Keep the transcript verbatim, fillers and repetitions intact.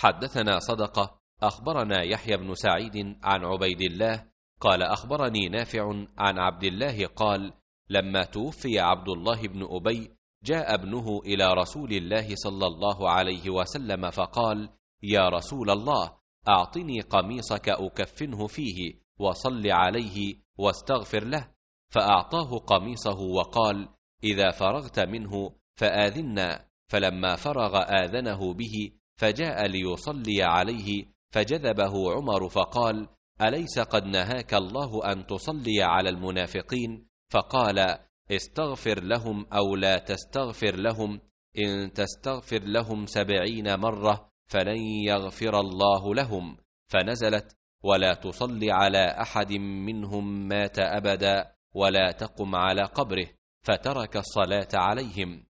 حدثنا صدقة أخبرنا يحيى بن سعيد عن عبيد الله قال أخبرني نافع عن عبد الله قال لما توفي عبد الله بن أبي جاء ابنه إلى رسول الله صلى الله عليه وسلم فقال يا رسول الله أعطني قميصك أكفنه فيه وصل عليه واستغفر له، فأعطاه قميصه وقال إذا فرغت منه فآذنا، فلما فرغ آذنه به فجاء ليصلي عليه فجذبه عمر فقال أليس قد نهاك الله أن تصلي على المنافقين؟ فقال استغفر لهم أو لا تستغفر لهم، إن تستغفر لهم سبعين مرة فلن يغفر الله لهم، فنزلت ولا تصل على أحد منهم مات أبدا ولا تقم على قبره، فترك الصلاة عليهم.